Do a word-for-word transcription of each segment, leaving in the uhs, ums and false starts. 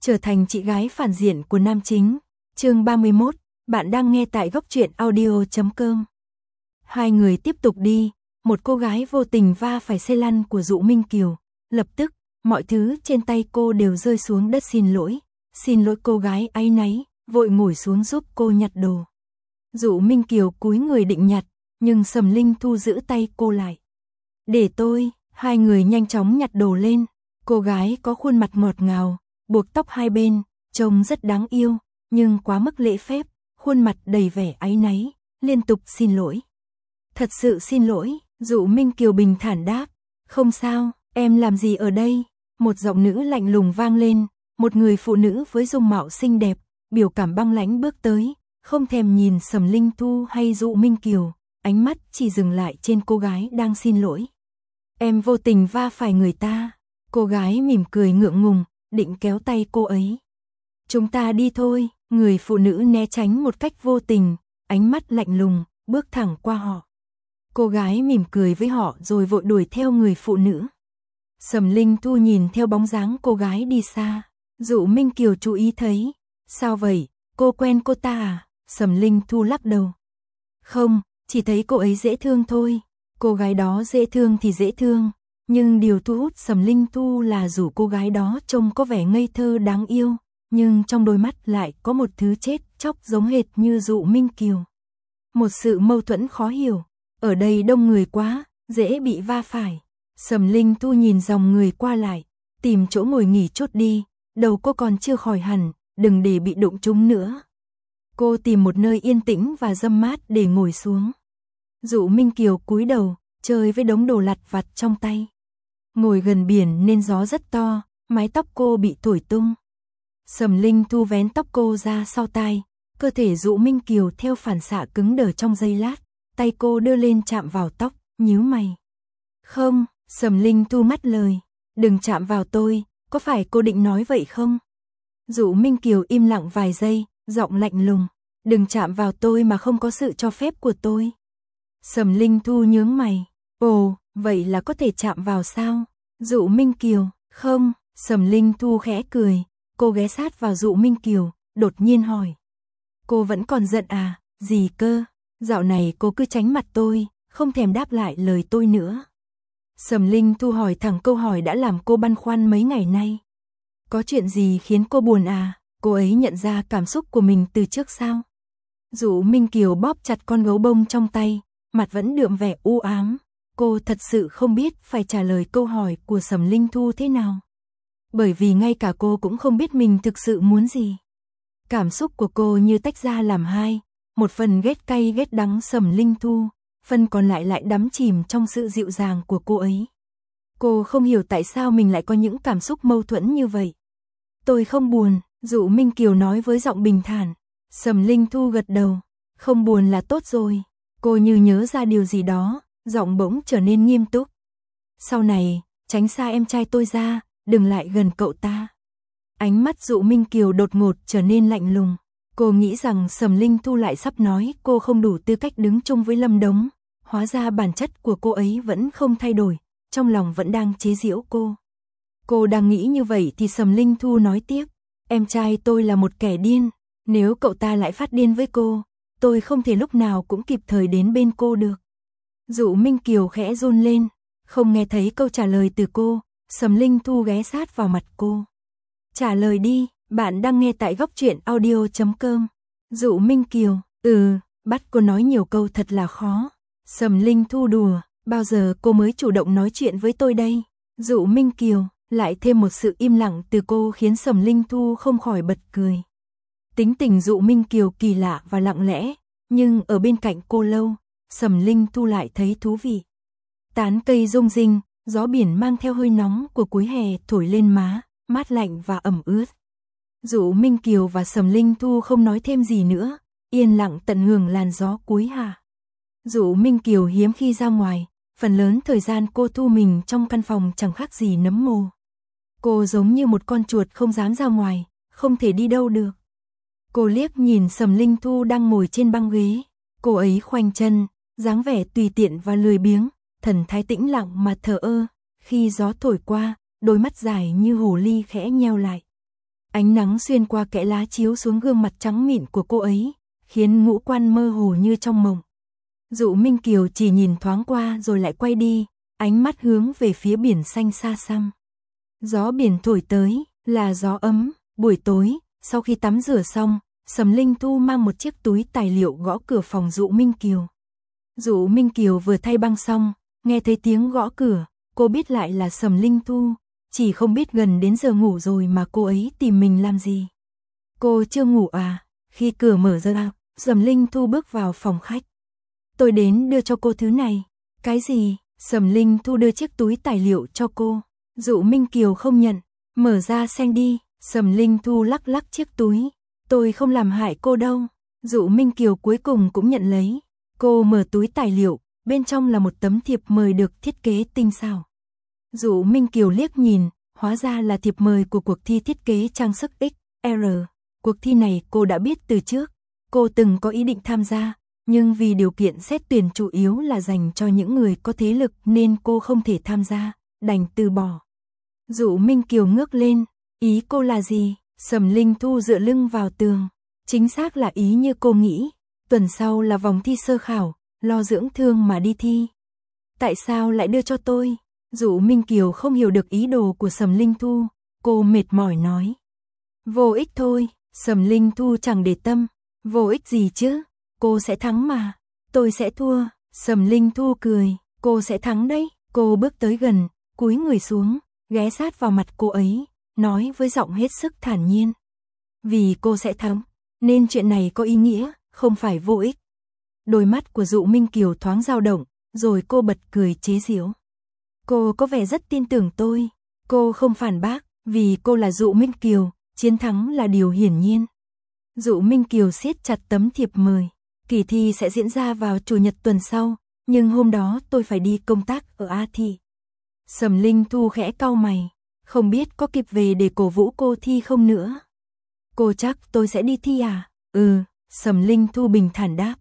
trở thành chị gái phản diện của nam chính. Chương ba mươi mốt, bạn đang nghe tại góc truyện audio chấm com. Hai người tiếp tục đi, một cô gái vô tình va phải xe lăn của Dụ Minh Kiều, lập tức, mọi thứ trên tay cô đều rơi xuống đất. Xin lỗi, xin lỗi. Cô gái áy náy, vội ngồi xuống giúp cô nhặt đồ. Dụ Minh Kiều cúi người định nhặt, nhưng Sầm Linh Thu giữ tay cô lại. Để tôi. Hai người nhanh chóng nhặt đồ lên. Cô gái có khuôn mặt ngọt ngào, buộc tóc hai bên, trông rất đáng yêu, nhưng quá mức lễ phép, khuôn mặt đầy vẻ áy náy, liên tục xin lỗi. Thật sự xin lỗi, Dụ Minh Kiều bình thản đáp. Không sao, em làm gì ở đây? Một giọng nữ lạnh lùng vang lên, một người phụ nữ với dung mạo xinh đẹp, biểu cảm băng lãnh bước tới, không thèm nhìn Sầm Linh Thu hay Dụ Minh Kiều, ánh mắt chỉ dừng lại trên cô gái đang xin lỗi. Em vô tình va phải người ta. Cô gái mỉm cười ngượng ngùng, định kéo tay cô ấy. Chúng ta đi thôi. Người phụ nữ né tránh một cách vô tình, ánh mắt lạnh lùng, bước thẳng qua họ. Cô gái mỉm cười với họ rồi vội đuổi theo người phụ nữ. Sầm Linh Thu nhìn theo bóng dáng cô gái đi xa. Dụ Minh Kiều chú ý thấy. Sao vậy, cô quen cô ta à? Sầm Linh Thu lắc đầu. Không, chỉ thấy cô ấy dễ thương thôi. Cô gái đó dễ thương thì dễ thương, nhưng điều thu hút Sầm Linh Thu là dù cô gái đó trông có vẻ ngây thơ đáng yêu, nhưng trong đôi mắt lại có một thứ chết chóc giống hệt như Dụ Minh Kiều. Một sự mâu thuẫn khó hiểu. Ở đây đông người quá, dễ bị va phải. Sầm Linh Thu nhìn dòng người qua lại, tìm chỗ ngồi nghỉ chút đi, đầu cô còn chưa khỏi hẳn, đừng để bị đụng trúng nữa. Cô tìm một nơi yên tĩnh và râm mát để ngồi xuống. Dụ Minh Kiều cúi đầu, chơi với đống đồ lặt vặt trong tay. Ngồi gần biển nên gió rất to, mái tóc cô bị thổi tung. Sầm Linh Thu vén tóc cô ra sau tai, cơ thể Dụ Minh Kiều theo phản xạ cứng đờ trong giây lát, tay cô đưa lên chạm vào tóc, nhíu mày. Không, Sầm Linh Thu ngắt lời, đừng chạm vào tôi, có phải cô định nói vậy không? Dụ Minh Kiều im lặng vài giây, giọng lạnh lùng, đừng chạm vào tôi mà không có sự cho phép của tôi. Sầm Linh Thu nhướng mày, ồ, vậy là có thể chạm vào sao? Dụ Minh Kiều, không. Sầm Linh Thu khẽ cười, cô ghé sát vào Dụ Minh Kiều, đột nhiên hỏi. Cô vẫn còn giận à? Gì cơ? Dạo này cô cứ tránh mặt tôi, không thèm đáp lại lời tôi nữa. Sầm Linh Thu hỏi thẳng câu hỏi đã làm cô băn khoăn mấy ngày nay. Có chuyện gì khiến cô buồn à? Cô ấy nhận ra cảm xúc của mình từ trước sao? Dụ Minh Kiều bóp chặt con gấu bông trong tay, mặt vẫn đượm vẻ u ám. Cô thật sự không biết phải trả lời câu hỏi của Sầm Linh Thu thế nào. Bởi vì ngay cả cô cũng không biết mình thực sự muốn gì. Cảm xúc của cô như tách ra làm hai, một phần ghét cay ghét đắng Sầm Linh Thu, phần còn lại lại đắm chìm trong sự dịu dàng của cô ấy. Cô không hiểu tại sao mình lại có những cảm xúc mâu thuẫn như vậy. Tôi không buồn, Dụ Minh Kiều nói với giọng bình thản. Sầm Linh Thu gật đầu, không buồn là tốt rồi. Cô như nhớ ra điều gì đó, giọng bỗng trở nên nghiêm túc. Sau này, tránh xa em trai tôi ra, đừng lại gần cậu ta. Ánh mắt Dụ Minh Kiều đột ngột trở nên lạnh lùng. Cô nghĩ rằng Sầm Linh Thu lại sắp nói cô không đủ tư cách đứng chung với Lâm Đống. Hóa ra bản chất của cô ấy vẫn không thay đổi, trong lòng vẫn đang chế giễu cô. Cô đang nghĩ như vậy thì Sầm Linh Thu nói tiếp. Em trai tôi là một kẻ điên, nếu cậu ta lại phát điên với cô, tôi không thể lúc nào cũng kịp thời đến bên cô được. Dụ Minh Kiều khẽ run lên, không nghe thấy câu trả lời từ cô. Sầm Linh Thu ghé sát vào mặt cô. Trả lời đi, bạn đang nghe tại góc truyện audio chấm com. Dụ Minh Kiều, ừ, bắt cô nói nhiều câu thật là khó. Sầm Linh Thu đùa, bao giờ cô mới chủ động nói chuyện với tôi đây? Dụ Minh Kiều, lại thêm một sự im lặng từ cô khiến Sầm Linh Thu không khỏi bật cười. Tính tình Dụ Minh Kiều kỳ lạ và lặng lẽ, nhưng ở bên cạnh cô lâu, Sầm Linh Thu lại thấy thú vị. Tán cây rung rinh, gió biển mang theo hơi nóng của cuối hè thổi lên má, mát lạnh và ẩm ướt. Dụ Minh Kiều và Sầm Linh Thu không nói thêm gì nữa, yên lặng tận hưởng làn gió cuối hạ. Dụ Minh Kiều hiếm khi ra ngoài, phần lớn thời gian cô thu mình trong căn phòng chẳng khác gì nấm mồ. Cô giống như một con chuột không dám ra ngoài, không thể đi đâu được. Cô liếc nhìn Sầm Linh Thu đang ngồi trên băng ghế, cô ấy khoanh chân, dáng vẻ tùy tiện và lười biếng, thần thái tĩnh lặng mà thờ ơ, khi gió thổi qua, đôi mắt dài như hồ ly khẽ nheo lại. Ánh nắng xuyên qua kẽ lá chiếu xuống gương mặt trắng mịn của cô ấy, khiến ngũ quan mơ hồ như trong mộng. Dụ Minh Kiều chỉ nhìn thoáng qua rồi lại quay đi, ánh mắt hướng về phía biển xanh xa xăm. Gió biển thổi tới, là gió ấm. Buổi tối, sau khi tắm rửa xong, Sầm Linh Thu mang một chiếc túi tài liệu gõ cửa phòng Dụ Minh Kiều. Dụ Minh Kiều vừa thay băng xong, nghe thấy tiếng gõ cửa, cô biết lại là Sầm Linh Thu, chỉ không biết gần đến giờ ngủ rồi mà cô ấy tìm mình làm gì. Cô chưa ngủ à? Khi cửa mở ra, Sầm Linh Thu bước vào phòng khách. Tôi đến đưa cho cô thứ này. Cái gì? Sầm Linh Thu đưa chiếc túi tài liệu cho cô. Dụ Minh Kiều không nhận. Mở ra xem đi. Sầm Linh Thu lắc lắc chiếc túi. Tôi không làm hại cô đâu. Dụ Minh Kiều cuối cùng cũng nhận lấy. Cô mở túi tài liệu, bên trong là một tấm thiệp mời được thiết kế tinh xảo. Dụ Minh Kiều liếc nhìn, hóa ra là thiệp mời của cuộc thi thiết kế trang sức ích rờ. Cuộc thi này cô đã biết từ trước. Cô từng có ý định tham gia, nhưng vì điều kiện xét tuyển chủ yếu là dành cho những người có thế lực nên cô không thể tham gia, đành từ bỏ. Dụ Minh Kiều ngước lên, ý cô là gì? Sầm Linh Thu dựa lưng vào tường. Chính xác là ý như cô nghĩ, tuần sau là vòng thi sơ khảo, lo dưỡng thương mà đi thi. Tại sao lại đưa cho tôi? Dụ Minh Kiều không hiểu được ý đồ của Sầm Linh Thu, cô mệt mỏi nói. Vô ích thôi. Sầm Linh Thu chẳng để tâm. Vô ích gì chứ? Cô sẽ thắng mà. Tôi sẽ thua. Sầm Linh Thu cười. Cô sẽ thắng đấy. Cô bước tới gần, cúi người xuống, ghé sát vào mặt cô ấy, nói với giọng hết sức thản nhiên. Vì cô sẽ thắng, nên chuyện này có ý nghĩa, không phải vô ích. Đôi mắt của Dụ Minh Kiều thoáng dao động, rồi cô bật cười chế giễu. Cô có vẻ rất tin tưởng tôi. Cô không phản bác, vì cô là Dụ Minh Kiều, chiến thắng là điều hiển nhiên. Dụ Minh Kiều siết chặt tấm thiệp mời. Kỳ thi sẽ diễn ra vào chủ nhật tuần sau, nhưng hôm đó tôi phải đi công tác ở A Thị. Sầm Linh Thu khẽ cau mày, không biết có kịp về để cổ vũ cô thi không nữa. Cô chắc tôi sẽ đi thi à? Ừ, Sầm Linh Thu bình thản đáp.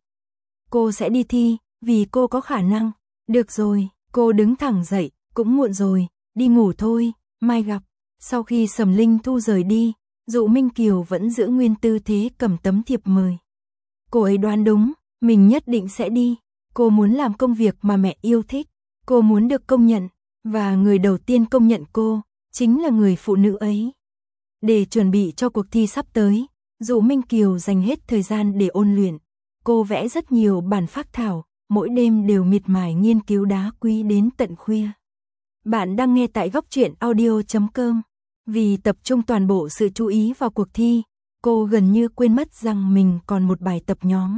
Cô sẽ đi thi, vì cô có khả năng. Được rồi, cô đứng thẳng dậy, cũng muộn rồi, đi ngủ thôi, mai gặp. Sau khi Sầm Linh Thu rời đi, Dụ Minh Kiều vẫn giữ nguyên tư thế cầm tấm thiệp mời. Cô ấy đoán đúng, mình nhất định sẽ đi. Cô muốn làm công việc mà mẹ yêu thích. Cô muốn được công nhận, và người đầu tiên công nhận cô, chính là người phụ nữ ấy. Để chuẩn bị cho cuộc thi sắp tới, Dụ Minh Kiều dành hết thời gian để ôn luyện. Cô vẽ rất nhiều bản phác thảo, mỗi đêm đều miệt mài nghiên cứu đá quý đến tận khuya. Bạn đang nghe tại góc truyện audio chấm com. Vì tập trung toàn bộ sự chú ý vào cuộc thi, cô gần như quên mất rằng mình còn một bài tập nhóm.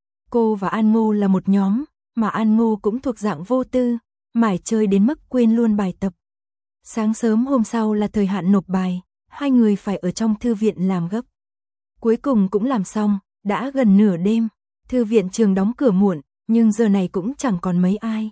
Cô và An Ngô là một nhóm, mà An Ngô cũng thuộc dạng vô tư, mải chơi đến mức quên luôn bài tập. Sáng sớm hôm sau là thời hạn nộp bài, hai người phải ở trong thư viện làm gấp. Cuối cùng cũng làm xong, đã gần nửa đêm, thư viện trường đóng cửa muộn, nhưng giờ này cũng chẳng còn mấy ai.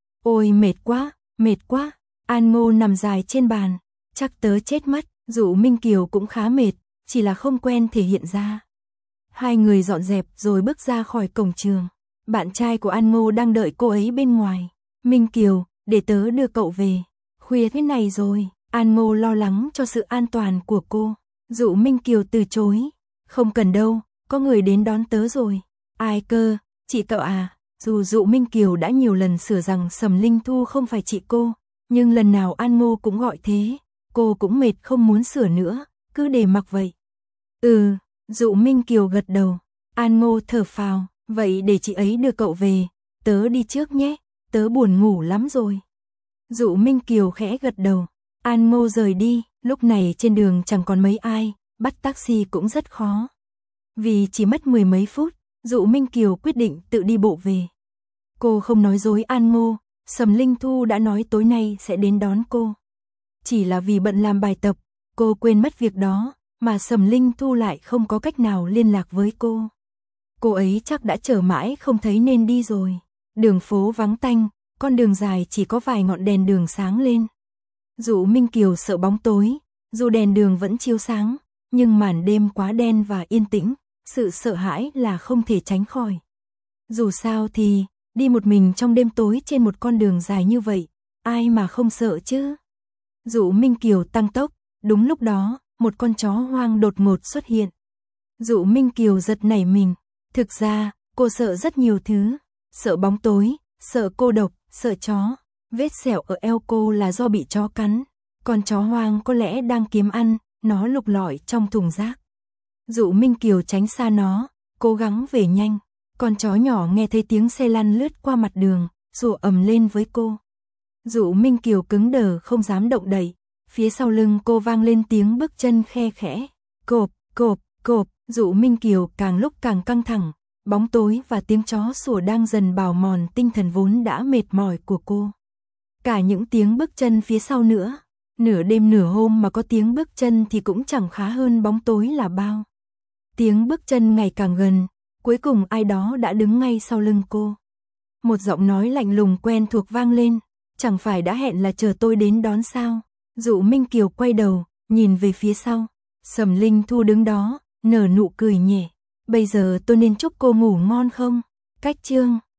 Ôi mệt quá, mệt quá, An Ngô nằm dài trên bàn, chắc tớ chết mất. Dụ Minh Kiều cũng khá mệt, chỉ là không quen thể hiện ra. Hai người dọn dẹp rồi bước ra khỏi cổng trường. Bạn trai của An Ngô đang đợi cô ấy bên ngoài. Minh Kiều, để tớ đưa cậu về. Khuya thế này rồi, An Ngô lo lắng cho sự an toàn của cô. Dụ Minh Kiều từ chối. Không cần đâu, có người đến đón tớ rồi. Ai cơ, chị cậu à? Dù Dụ Minh Kiều đã nhiều lần sửa rằng Sầm Linh Thu không phải chị cô, nhưng lần nào An Ngô cũng gọi thế. Cô cũng mệt không muốn sửa nữa, cứ để mặc vậy. Ừ, Dụ Minh Kiều gật đầu. An Ngô thở phào, vậy để chị ấy đưa cậu về, tớ đi trước nhé, tớ buồn ngủ lắm rồi. Dụ Minh Kiều khẽ gật đầu. An Ngô rời đi, lúc này trên đường chẳng còn mấy ai, bắt taxi cũng rất khó. Vì chỉ mất mười mấy phút, Dụ Minh Kiều quyết định tự đi bộ về. Cô không nói dối An Ngô, Sầm Linh Thu đã nói tối nay sẽ đến đón cô. Chỉ là vì bận làm bài tập, cô quên mất việc đó, mà Sầm Linh Thu lại không có cách nào liên lạc với cô. Cô ấy chắc đã chờ mãi không thấy nên đi rồi. Đường phố vắng tanh, con đường dài chỉ có vài ngọn đèn đường sáng lên. Dụ Minh Kiều sợ bóng tối, dù đèn đường vẫn chiếu sáng, nhưng màn đêm quá đen và yên tĩnh, sự sợ hãi là không thể tránh khỏi. Dù sao thì, đi một mình trong đêm tối trên một con đường dài như vậy, ai mà không sợ chứ? Dụ Minh Kiều tăng tốc, đúng lúc đó, một con chó hoang đột ngột xuất hiện. Dụ Minh Kiều giật nảy mình. Thực ra, cô sợ rất nhiều thứ. Sợ bóng tối, sợ cô độc, sợ chó. Vết sẹo ở eo cô là do bị chó cắn. Con chó hoang có lẽ đang kiếm ăn, nó lục lọi trong thùng rác. Dụ Minh Kiều tránh xa nó, cố gắng về nhanh. Con chó nhỏ nghe thấy tiếng xe lăn lướt qua mặt đường, sủa ầm lên với cô. Dụ Minh Kiều cứng đờ không dám động đậy. Phía sau lưng cô vang lên tiếng bước chân khe khẽ. Cộp, cộp, cộp. Dụ Minh Kiều càng lúc càng căng thẳng. Bóng tối và tiếng chó sủa đang dần bào mòn tinh thần vốn đã mệt mỏi của cô. Cả những tiếng bước chân phía sau nữa. Nửa đêm nửa hôm mà có tiếng bước chân thì cũng chẳng khá hơn bóng tối là bao. Tiếng bước chân ngày càng gần. Cuối cùng ai đó đã đứng ngay sau lưng cô. Một giọng nói lạnh lùng quen thuộc vang lên. Chẳng phải đã hẹn là chờ tôi đến đón sao? Dụ Minh Kiều quay đầu, nhìn về phía sau. Sầm Linh Thu đứng đó, nở nụ cười nhẹ. Bây giờ tôi nên chúc cô ngủ ngon không? Cách chương